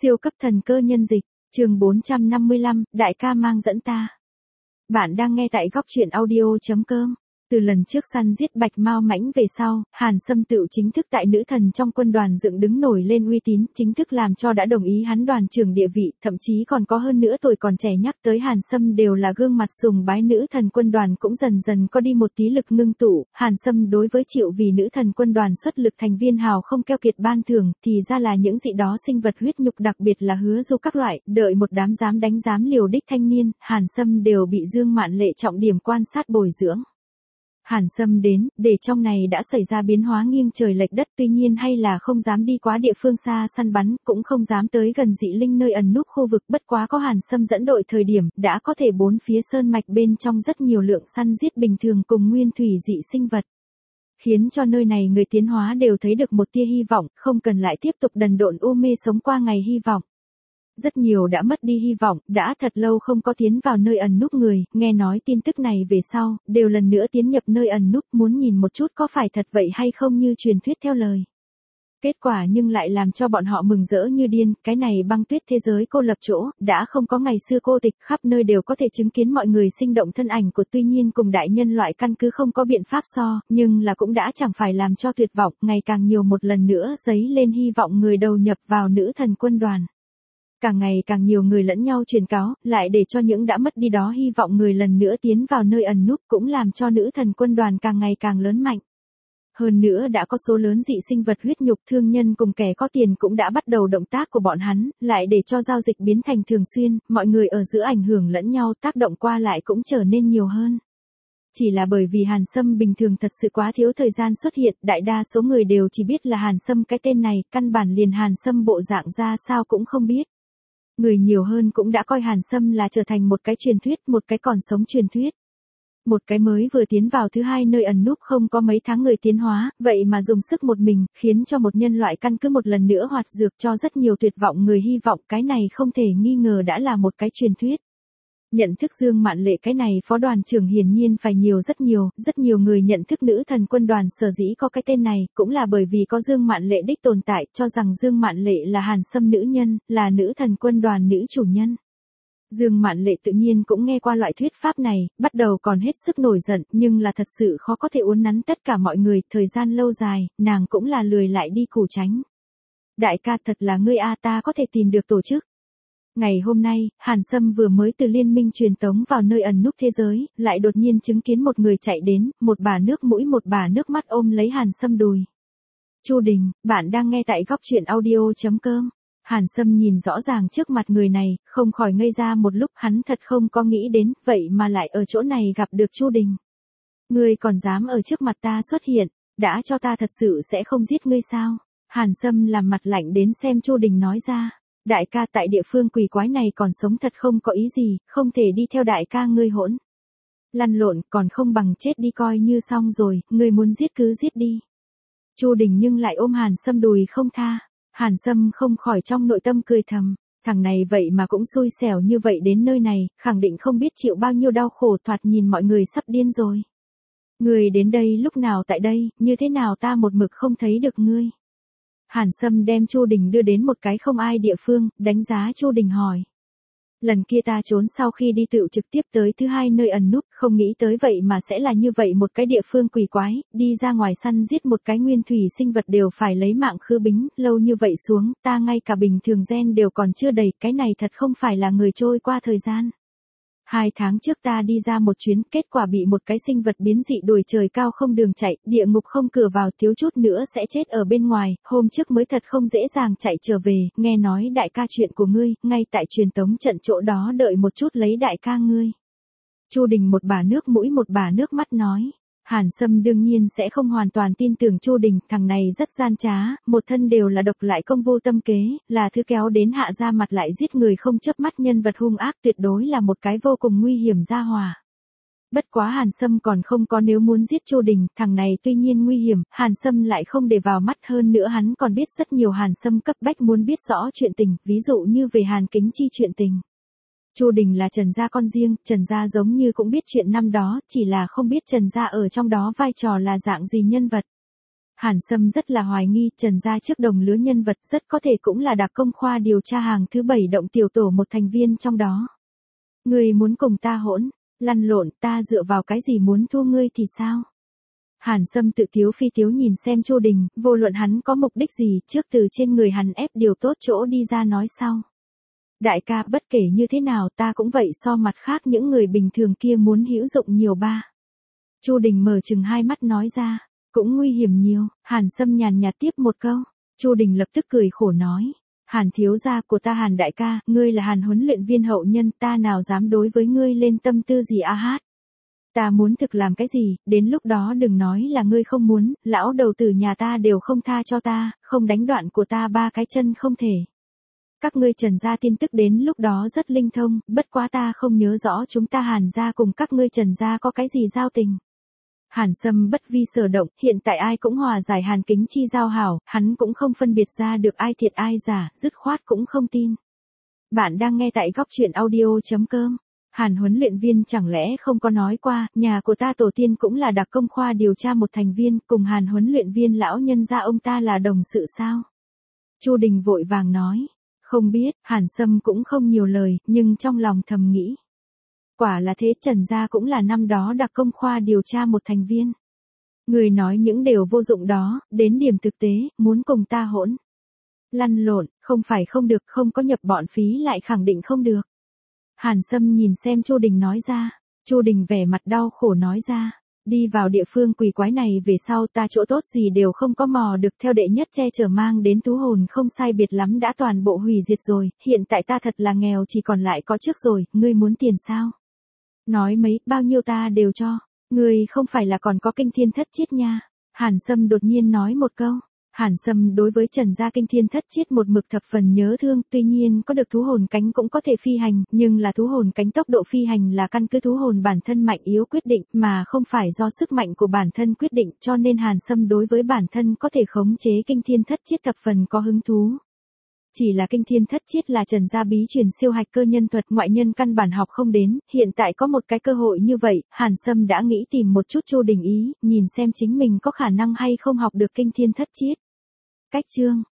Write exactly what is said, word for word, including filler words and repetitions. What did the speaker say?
Siêu cấp thần cơ nhân dịch, chương bốn trăm năm mươi lăm, đại ca mang dẫn ta. Bạn đang nghe tại góc truyện audio.com. Từ lần trước săn giết Bạch Mao Mãnh về sau, Hàn Sâm tự chính thức tại nữ thần trong quân đoàn dựng đứng nổi lên uy tín, chính thức làm cho đã đồng ý hắn đoàn trưởng địa vị, thậm chí còn có hơn nữa tuổi còn trẻ nhắc tới Hàn Sâm đều là gương mặt sùng bái nữ thần quân đoàn cũng dần dần có đi một tí lực ngưng tụ. Hàn Sâm đối với chịu vì nữ thần quân đoàn xuất lực thành viên hào không keo kiệt ban thưởng, thì ra là những dị đó sinh vật huyết nhục, đặc biệt là Hứa Du các loại, đợi một đám dám đánh dám liều đích thanh niên, Hàn Sâm đều bị Dương Mạn Lệ trọng điểm quan sát bồi dưỡng. Hàn Sâm đến, để trong này đã xảy ra biến hóa nghiêng trời lệch đất, tuy nhiên hay là không dám đi quá địa phương xa săn bắn, cũng không dám tới gần dị linh nơi ẩn núp khu vực, bất quá có Hàn Sâm dẫn đội thời điểm, đã có thể bốn phía sơn mạch bên trong rất nhiều lượng săn giết bình thường cùng nguyên thủy dị sinh vật. Khiến cho nơi này người tiến hóa đều thấy được một tia hy vọng, không cần lại tiếp tục đần độn u mê sống qua ngày hy vọng. Rất nhiều đã mất đi hy vọng, đã thật lâu không có tiến vào nơi ẩn núp người, nghe nói tin tức này về sau, đều lần nữa tiến nhập nơi ẩn núp muốn nhìn một chút có phải thật vậy hay không như truyền thuyết theo lời. Kết quả nhưng lại làm cho bọn họ mừng rỡ như điên, cái này băng tuyết thế giới cô lập chỗ, đã không có ngày xưa cô tịch, khắp nơi đều có thể chứng kiến mọi người sinh động thân ảnh của, tuy nhiên cùng đại nhân loại căn cứ không có biện pháp so, nhưng là cũng đã chẳng phải làm cho tuyệt vọng, ngày càng nhiều một lần nữa dấy lên hy vọng người đầu nhập vào nữ thần quân đoàn. Càng ngày càng nhiều người lẫn nhau truyền cáo, lại để cho những đã mất đi đó hy vọng người lần nữa tiến vào nơi ẩn núp, cũng làm cho nữ thần quân đoàn càng ngày càng lớn mạnh. Hơn nữa đã có số lớn dị sinh vật huyết nhục thương nhân cùng kẻ có tiền cũng đã bắt đầu động tác của bọn hắn, lại để cho giao dịch biến thành thường xuyên, mọi người ở giữa ảnh hưởng lẫn nhau, tác động qua lại cũng trở nên nhiều hơn. Chỉ là bởi vì Hàn Sâm bình thường thật sự quá thiếu thời gian xuất hiện, đại đa số người đều chỉ biết là Hàn Sâm cái tên này, căn bản liền Hàn Sâm bộ dạng ra sao cũng không biết. Người nhiều hơn cũng đã coi Hàn Sâm là trở thành một cái truyền thuyết, một cái còn sống truyền thuyết. Một cái mới vừa tiến vào thứ hai nơi ẩn núp không có mấy tháng người tiến hóa, vậy mà dùng sức một mình, khiến cho một nhân loại căn cứ một lần nữa hoạt dược cho rất nhiều tuyệt vọng người hy vọng, cái này không thể nghi ngờ đã là một cái truyền thuyết. Nhận thức Dương Mạn Lệ cái này phó đoàn trưởng hiển nhiên phải nhiều rất nhiều, rất nhiều người nhận thức nữ thần quân đoàn sở dĩ có cái tên này, cũng là bởi vì có Dương Mạn Lệ đích tồn tại, cho rằng Dương Mạn Lệ là Hàn Sâm nữ nhân, là nữ thần quân đoàn nữ chủ nhân. Dương Mạn Lệ tự nhiên cũng nghe qua loại thuyết pháp này, bắt đầu còn hết sức nổi giận, nhưng là thật sự khó có thể uốn nắn tất cả mọi người, thời gian lâu dài, nàng cũng là lười lại đi củ tránh. Đại ca thật là ngươi a, ta có thể tìm được tổ chức. Ngày hôm nay, Hàn Sâm vừa mới từ liên minh truyền tống vào nơi ẩn núp thế giới, lại đột nhiên chứng kiến một người chạy đến, một bà nước mũi một bà nước mắt ôm lấy Hàn Sâm đùi. Chu Đình, bạn đang nghe tại góc truyện audio.com. Hàn Sâm nhìn rõ ràng trước mặt người này, không khỏi ngây ra một lúc, hắn thật không có nghĩ đến, vậy mà lại ở chỗ này gặp được Chu Đình. Ngươi còn dám ở trước mặt ta xuất hiện, đã cho ta thật sự sẽ không giết ngươi sao? Hàn Sâm làm mặt lạnh đến xem Chu Đình nói ra. Đại ca tại địa phương quỷ quái này còn sống thật không có ý gì, không thể đi theo đại ca ngươi hỗn. Lăn lộn còn không bằng chết đi coi như xong rồi, ngươi muốn giết cứ giết đi. Chu Đình nhưng lại ôm Hàn Sâm đùi không tha. Hàn Sâm không khỏi trong nội tâm cười thầm, thằng này vậy mà cũng xui xẻo như vậy đến nơi này, khẳng định không biết chịu bao nhiêu đau khổ, thoạt nhìn mọi người sắp điên rồi. Ngươi đến đây lúc nào tại đây, như thế nào ta một mực không thấy được ngươi. Hàn Sâm đem Chu Đình đưa đến một cái không ai địa phương, đánh giá Chu Đình hỏi. Lần kia ta trốn sau khi đi tựu trực tiếp tới thứ hai nơi ẩn núp, không nghĩ tới vậy mà sẽ là như vậy một cái địa phương quỷ quái, đi ra ngoài săn giết một cái nguyên thủy sinh vật đều phải lấy mạng khư bính, lâu như vậy xuống, ta ngay cả bình thường gen đều còn chưa đầy, cái này thật không phải là người trôi qua thời gian. Hai tháng trước ta đi ra một chuyến, kết quả bị một cái sinh vật biến dị đuổi trời cao không đường chạy, địa ngục không cửa vào, thiếu chút nữa sẽ chết ở bên ngoài, hôm trước mới thật không dễ dàng chạy trở về, nghe nói đại ca chuyện của ngươi, ngay tại truyền tống trận chỗ đó đợi một chút lấy đại ca ngươi. Chu Đình một bà nước mũi một bà nước mắt nói. Hàn Sâm đương nhiên sẽ không hoàn toàn tin tưởng Chu Đình, thằng này rất gian trá, một thân đều là độc lại công vô tâm kế, là thứ kéo đến hạ ra mặt lại giết người không chớp mắt nhân vật hung ác, tuyệt đối là một cái vô cùng nguy hiểm gia hỏa. Bất quá Hàn Sâm còn không có nếu muốn giết Chu Đình, thằng này tuy nhiên nguy hiểm, Hàn Sâm lại không để vào mắt, hơn nữa hắn còn biết rất nhiều Hàn Sâm cấp bách muốn biết rõ chuyện tình, ví dụ như về Hàn Kính Chi chuyện tình. Chu Đình là Trần gia con riêng, Trần gia giống như cũng biết chuyện năm đó, chỉ là không biết Trần gia ở trong đó vai trò là dạng gì nhân vật. Hàn Sâm rất là hoài nghi, Trần gia trước đồng lứa nhân vật rất có thể cũng là đặc công khoa điều tra hàng thứ bảy động tiểu tổ một thành viên trong đó. Ngươi muốn cùng ta hỗn, lăn lộn, ta dựa vào cái gì muốn thua ngươi thì sao? Hàn Sâm tự tiếu phi tiếu nhìn xem Chu Đình, vô luận hắn có mục đích gì, trước từ trên người hắn ép điều tốt chỗ đi ra nói sau. Đại ca, bất kể như thế nào ta cũng vậy, so mặt khác những người bình thường kia muốn hữu dụng nhiều ba. Chu Đình mở chừng hai mắt nói ra, cũng nguy hiểm nhiều. Hàn Sâm nhàn nhạt tiếp một câu. Chu Đình lập tức cười khổ nói, Hàn thiếu gia của ta Hàn đại ca, ngươi là Hàn huấn luyện viên hậu nhân, ta nào dám đối với ngươi lên tâm tư gì a hát. Ta muốn thực làm cái gì, đến lúc đó đừng nói là ngươi không muốn, lão đầu tử nhà ta đều không tha cho ta, không đánh đoạn của ta ba cái chân không thể. Các ngươi Trần gia tin tức đến lúc đó rất linh thông, bất quá ta không nhớ rõ chúng ta Hàn gia cùng các ngươi Trần gia có cái gì giao tình. Hàn Sâm bất vi sở động, hiện tại ai cũng hòa giải Hàn Kính Chi giao hảo, hắn cũng không phân biệt ra được ai thiệt ai giả, dứt khoát cũng không tin. Bạn đang nghe tại góc truyện audio chấm com. Hàn huấn luyện viên chẳng lẽ không có nói qua, nhà của ta tổ tiên cũng là đặc công khoa điều tra một thành viên, cùng Hàn huấn luyện viên lão nhân gia ông ta là đồng sự sao? Chu Đình vội vàng nói, không biết. Hàn Sâm cũng không nhiều lời, nhưng trong lòng thầm nghĩ. Quả là thế, Trần gia cũng là năm đó đặc công khoa điều tra một thành viên. Người nói những điều vô dụng đó, đến điểm thực tế, muốn cùng ta hỗn. Lăn lộn, không phải không được, không có nhập bọn phí lại khẳng định không được. Hàn Sâm nhìn xem Chu Đình nói ra. Chu Đình vẻ mặt đau khổ nói ra, đi vào địa phương quỷ quái này về sau ta chỗ tốt gì đều không có mò được, theo đệ nhất che chở mang đến thú hồn không sai biệt lắm đã toàn bộ hủy diệt rồi, hiện tại ta thật là nghèo chỉ còn lại có trước rồi, ngươi muốn tiền sao? Nói mấy, bao nhiêu ta đều cho, ngươi không phải là còn có kinh thiên thất chiết nha. Hàn Sâm đột nhiên nói một câu. Hàn Sâm đối với Trần gia kinh thiên thất chiết một mực thập phần nhớ thương, tuy nhiên có được thú hồn cánh cũng có thể phi hành, nhưng là thú hồn cánh tốc độ phi hành là căn cứ thú hồn bản thân mạnh yếu quyết định, mà không phải do sức mạnh của bản thân quyết định, cho nên Hàn Sâm đối với bản thân có thể khống chế kinh thiên thất chiết thập phần có hứng thú. Chỉ là kinh thiên thất chiết là Trần gia bí truyền siêu hạch cơ nhân thuật, ngoại nhân căn bản học không đến, hiện tại có một cái cơ hội như vậy, Hàn Sâm đã nghĩ tìm một chút Chu Đình ý, nhìn xem chính mình có khả năng hay không học được kinh thiên thất chiết. Cách chương